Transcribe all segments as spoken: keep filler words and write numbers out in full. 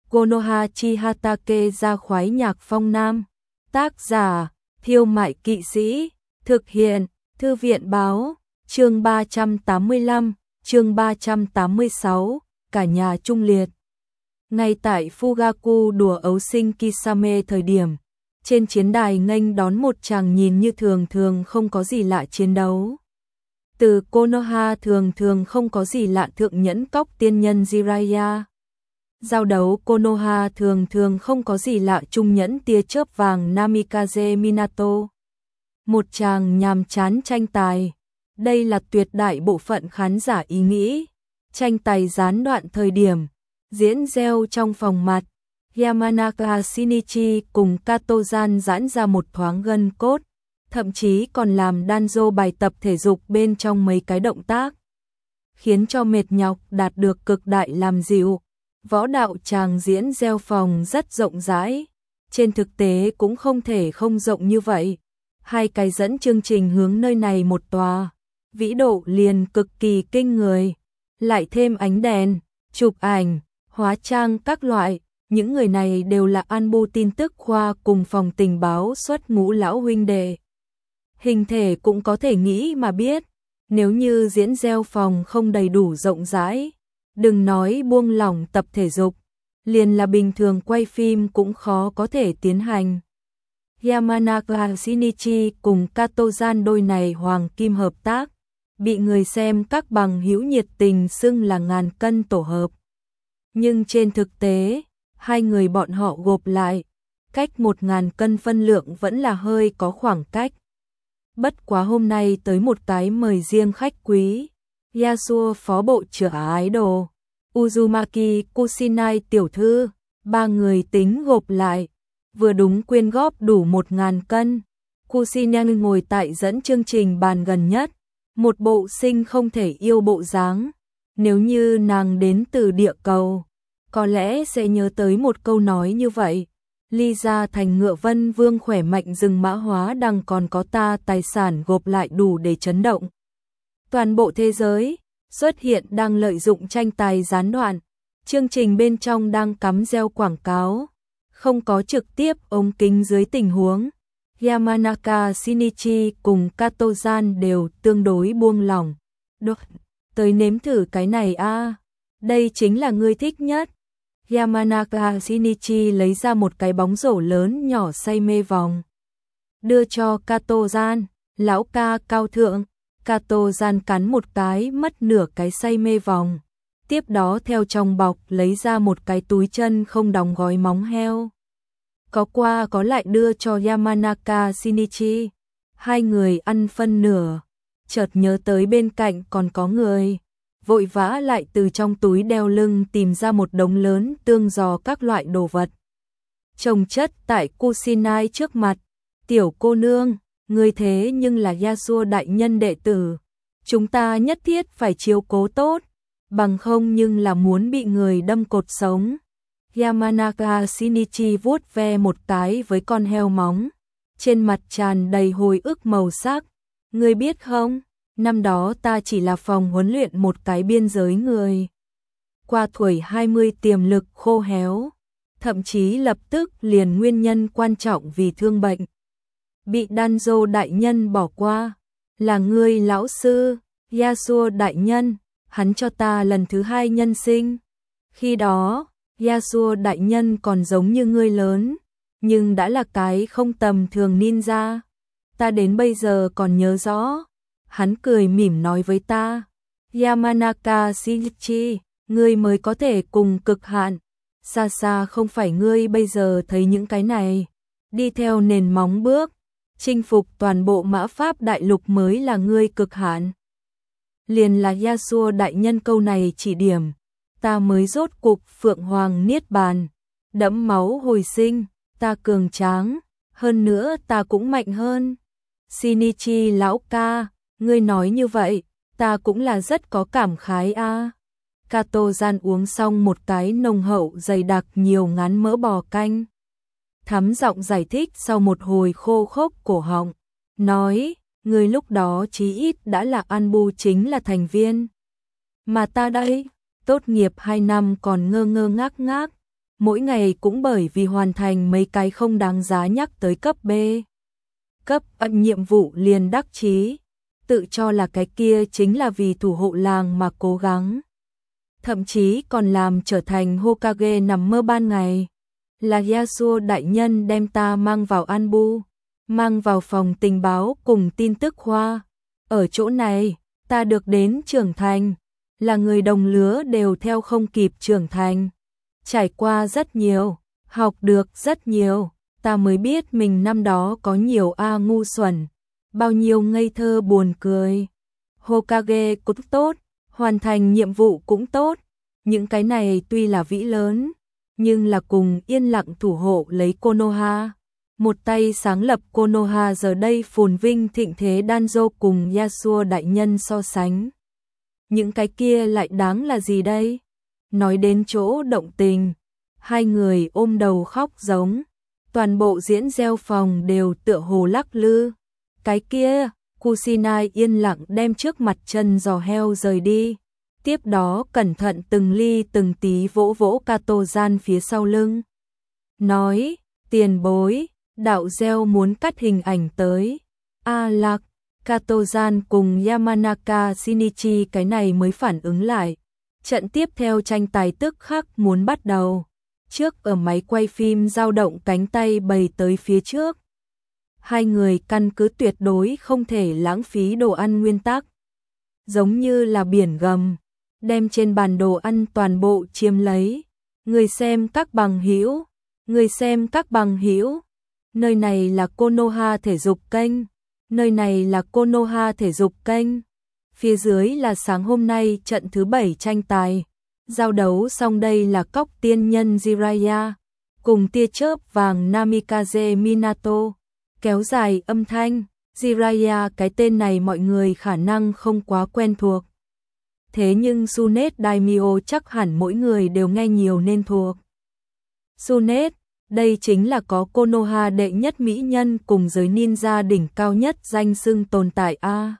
Konoha Chihatake ra khoái nhạc phong nam. Tác giả, Thiêu Mại Kỵ Sĩ. Thực hiện, Thư viện Báo. Chương ba trăm tám mươi lăm, chương ba trăm tám mươi sáu, cả nhà trung liệt. Ngay tại Fugaku đùa ấu sinh Kisame thời điểm, trên chiến đài nghênh đón một chàng nhìn như thường thường không có gì lạ chiến đấu. Từ Konoha thường thường không có gì lạ thượng nhẫn cóc tiên nhân Jiraiya. Giao đấu Konoha thường thường không có gì lạ trung nhẫn tia chớp vàng Namikaze Minato. Một chàng nhàm chán tranh tài. Đây là tuyệt đại bộ phận khán giả ý nghĩ. Tranh tài gián đoạn thời điểm, diễn gieo trong phòng mặt. Yamanaka Shinichi cùng Katozan giãn ra một thoáng gân cốt, thậm chí còn làm Danzo bài tập thể dục bên trong mấy cái động tác, khiến cho mệt nhọc đạt được cực đại làm dịu. Võ đạo tràng diễn gieo phòng rất rộng rãi, trên thực tế cũng không thể không rộng như vậy. Hai cái dẫn chương trình hướng nơi này một tòa, vĩ độ liền cực kỳ kinh người, lại thêm ánh đèn, chụp ảnh, hóa trang các loại. Những người này đều là Anbu tin tức khoa cùng phòng tình báo xuất ngũ lão huynh đệ. Hình thể cũng có thể nghĩ mà biết, nếu như diễn gieo phòng không đầy đủ rộng rãi, đừng nói buông lỏng tập thể dục, liền là bình thường quay phim cũng khó có thể tiến hành. Yamanaka Shinichi cùng Katozan đôi này hoàng kim hợp tác, bị người xem các bằng hữu nhiệt tình xưng là ngàn cân tổ hợp. Nhưng trên thực tế, hai người bọn họ gộp lại, cách một ngàn cân phân lượng vẫn là hơi có khoảng cách. Bất quá hôm nay tới một cái mời riêng khách quý, Yasuo phó bộ trưởng idol, Uzumaki Kusinai tiểu thư, ba người tính gộp lại, vừa đúng quyên góp đủ một ngàn cân. Kusinai ngồi tại dẫn chương trình bàn gần nhất, một bộ sinh không thể yêu bộ dáng. Nếu như nàng đến từ địa cầu, có lẽ sẽ nhớ tới một câu nói như vậy. Ly ra thành ngựa vân vương khỏe mạnh rừng mã hóa đằng còn có ta tài sản gộp lại đủ để chấn động toàn bộ thế giới. Xuất hiện đang lợi dụng tranh tài gián đoạn, chương trình bên trong đang cắm gieo quảng cáo, không có trực tiếp ống kính dưới tình huống. Yamanaka Shinichi cùng Katozan đều tương đối buông lỏng. Được, tới nếm thử cái này a, à. Đây chính là ngươi thích nhất. Yamanaka Shinichi lấy ra một cái bóng rổ lớn nhỏ say mê vòng, đưa cho Katozan. Lão ca cao thượng. Katozan cắn một cái mất nửa cái say mê vòng, tiếp đó theo trong bọc lấy ra một cái túi chân không đóng gói móng heo, có qua có lại đưa cho Yamanaka Shinichi. Hai người ăn phân nửa, chợt nhớ tới bên cạnh còn có người, vội vã lại từ trong túi đeo lưng tìm ra một đống lớn tương giò các loại đồ vật, chồng chất tại Kusinai trước mặt. Tiểu cô nương, người thế nhưng là Yasuo đại nhân đệ tử, chúng ta nhất thiết phải chiếu cố tốt, bằng không nhưng là muốn bị người đâm cột sống. Yamanaka Shinichi vuốt ve một cái với con heo móng, trên mặt tràn đầy hồi ức màu sắc. Ngươi biết không, năm đó ta chỉ là phòng huấn luyện một cái biên giới người. Qua tuổi hai mươi tiềm lực khô héo, thậm chí lập tức liền nguyên nhân quan trọng vì thương bệnh, bị Danzo đại nhân bỏ qua. Là ngươi lão sư, Yasuo đại nhân, hắn cho ta lần thứ hai nhân sinh. Khi đó, Yasuo đại nhân còn giống như ngươi lớn, nhưng đã là cái không tầm thường ninja. Ta đến bây giờ còn nhớ rõ. Hắn cười mỉm nói với ta, Yamanaka Shinichi, ngươi mới có thể cùng cực hạn. Xa xa không phải ngươi bây giờ thấy những cái này, đi theo nền móng bước, chinh phục toàn bộ mã pháp đại lục mới là ngươi cực hạn. Liền là Yasuo đại nhân câu này chỉ điểm, ta mới rốt cục phượng hoàng niết bàn, đẫm máu hồi sinh, ta cường tráng, hơn nữa ta cũng mạnh hơn. Shinichi lão ca, ngươi nói như vậy, ta cũng là rất có cảm khái a. À. Katozan uống xong một cái nồng hậu dày đặc nhiều ngán mỡ bò canh, thắm giọng giải thích sau một hồi khô khốc cổ họng, nói, người lúc đó chí ít đã là Anbu chính là thành viên. Mà ta đây, tốt nghiệp hai năm còn ngơ ngơ ngác ngác, mỗi ngày cũng bởi vì hoàn thành mấy cái không đáng giá nhắc tới cấp B. Cấp ẩn nhiệm vụ liền đắc chí, tự cho là cái kia chính là vì thủ hộ làng mà cố gắng. Thậm chí còn làm trở thành Hokage nằm mơ ban ngày. Là Yasuo đại nhân đem ta mang vào Anbu, mang vào phòng tình báo cùng tin tức khoa. Ở chỗ này, ta được đến trưởng thành, là người đồng lứa đều theo không kịp trưởng thành. Trải qua rất nhiều, học được rất nhiều, ta mới biết mình năm đó có nhiều a ngu xuẩn, bao nhiêu ngây thơ buồn cười. Hokage cũng tốt, hoàn thành nhiệm vụ cũng tốt, những cái này tuy là vĩ lớn, nhưng là cùng yên lặng thủ hộ lấy Konoha. Một tay sáng lập Konoha giờ đây phồn vinh thịnh thế Danzo cùng Yasuo đại nhân so sánh. Những cái kia lại đáng là gì đây? Nói đến chỗ động tình, hai người ôm đầu khóc giống, toàn bộ diễn gieo phòng đều tựa hồ lắc lư. Cái kia, Kusinai yên lặng đem trước mặt chân giò heo rời đi. Tiếp đó cẩn thận từng ly từng tí vỗ vỗ Kato-gian phía sau lưng. Nói, tiền bối, đạo gieo muốn cắt hình ảnh tới. A lạc, Kato-gian cùng Yamanaka Shinichi cái này mới phản ứng lại. Trận tiếp theo tranh tài tức khắc muốn bắt đầu. Trước ở máy quay phim dao động cánh tay bày tới phía trước. Hai người căn cứ tuyệt đối không thể lãng phí đồ ăn nguyên tắc. Giống như là biển gầm, đem trên bàn đồ ăn toàn bộ chiếm lấy. Người xem các bằng hữu, người xem các bằng hữu. Nơi này là Konoha thể dục kênh, nơi này là Konoha thể dục kênh. Phía dưới là sáng hôm nay trận thứ bảy tranh tài. Giao đấu xong đây là cóc tiên nhân Jiraiya cùng tia chớp vàng Namikaze Minato. Kéo dài âm thanh, Jiraiya cái tên này mọi người khả năng không quá quen thuộc. Thế nhưng Tsunet Daimyo chắc hẳn mỗi người đều nghe nhiều nên thuộc. Tsunet, đây chính là có Konoha đệ nhất mỹ nhân cùng giới ninja đỉnh cao nhất danh xưng tồn tại a.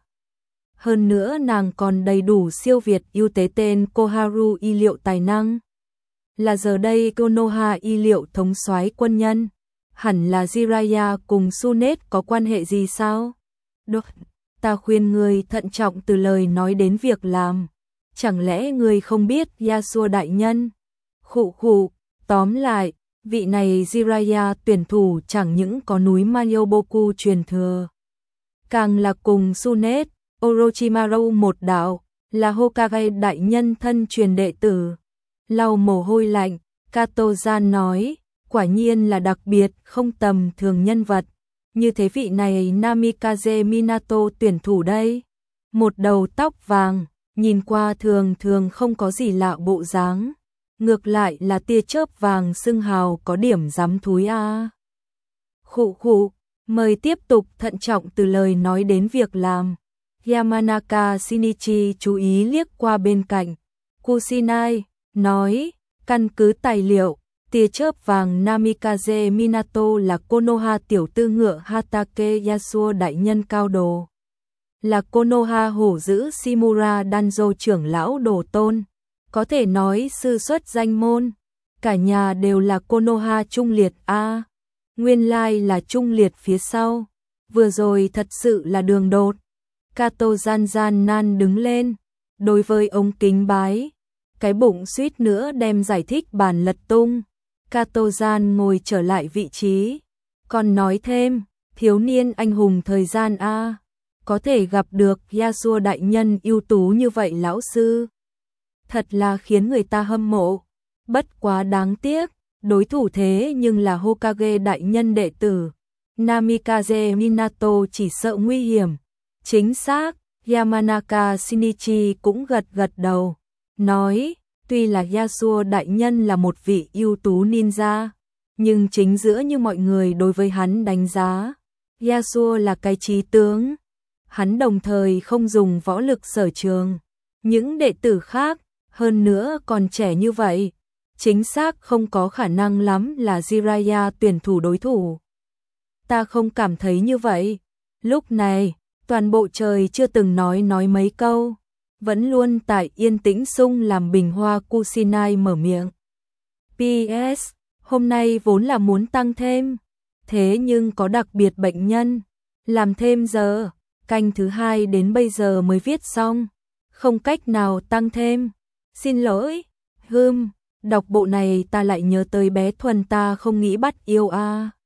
Hơn nữa nàng còn đầy đủ siêu việt ưu tế tên Koharu y liệu tài năng. Là giờ đây Konoha y liệu thống soái quân nhân. Hẳn là Jiraiya cùng Tsunet có quan hệ gì sao? Được, ta khuyên người thận trọng từ lời nói đến việc làm. Chẳng lẽ người không biết Yasuo đại nhân? Khụ khụ, tóm lại, vị này Jiraiya tuyển thủ chẳng những có núi Mayoboku truyền thừa. Càng là cùng Tsunet, Orochimaru một đạo, là Hokage đại nhân thân truyền đệ tử. Lau mồ hôi lạnh, Kato-gian nói, quả nhiên là đặc biệt không tầm thường nhân vật. Như thế vị này Namikaze Minato tuyển thủ đây. Một đầu tóc vàng, nhìn qua thường thường không có gì lạ bộ dáng. Ngược lại là tia chớp vàng xưng hào có điểm dám thúi a. À. Khụ khụ, mời tiếp tục thận trọng từ lời nói đến việc làm. Yamanaka Shinichi chú ý liếc qua bên cạnh. Kusinai, nói, căn cứ tài liệu, tia chớp vàng Namikaze Minato là Konoha tiểu tư ngựa Hatake Yasuo đại nhân cao đồ. Là Konoha hổ dữ Shimura Danzo trưởng lão đồ tôn. Có thể nói sư xuất danh môn. Cả nhà đều là Konoha trung liệt a. À, nguyên lai là trung liệt phía sau. Vừa rồi thật sự là đường đột. Kato gian gian nan đứng lên. Đối với ông kính bái. Cái bụng suýt nữa đem giải thích bàn lật tung. Kato gian ngồi trở lại vị trí. Còn nói thêm, thiếu niên anh hùng thời gian a. À, có thể gặp được Yasuo đại nhân ưu tú như vậy lão sư. Thật là khiến người ta hâm mộ. Bất quá đáng tiếc, đối thủ thế nhưng là Hokage đại nhân đệ tử. Namikaze Minato chỉ sợ nguy hiểm. Chính xác, Yamanaka Shinichi cũng gật gật đầu. Nói, tuy là Yasuo đại nhân là một vị ưu tú ninja, nhưng chính giữa như mọi người đối với hắn đánh giá, Yasuo là cái trí tướng. Hắn đồng thời không dùng võ lực sở trường. Những đệ tử khác, hơn nữa còn trẻ như vậy, chính xác không có khả năng lắm là Jiraiya tuyển thủ đối thủ. Ta không cảm thấy như vậy. Lúc này, toàn bộ trời chưa từng nói nói mấy câu. Vẫn luôn tại yên tĩnh sung làm bình hoa Kusinai mở miệng. pê ét hôm nay vốn là muốn tăng thêm, thế nhưng có đặc biệt bệnh nhân, làm thêm giờ, canh thứ hai đến bây giờ mới viết xong, không cách nào tăng thêm. Xin lỗi, hừm, đọc bộ này ta lại nhớ tới bé Thuần ta không nghĩ bắt yêu a. À.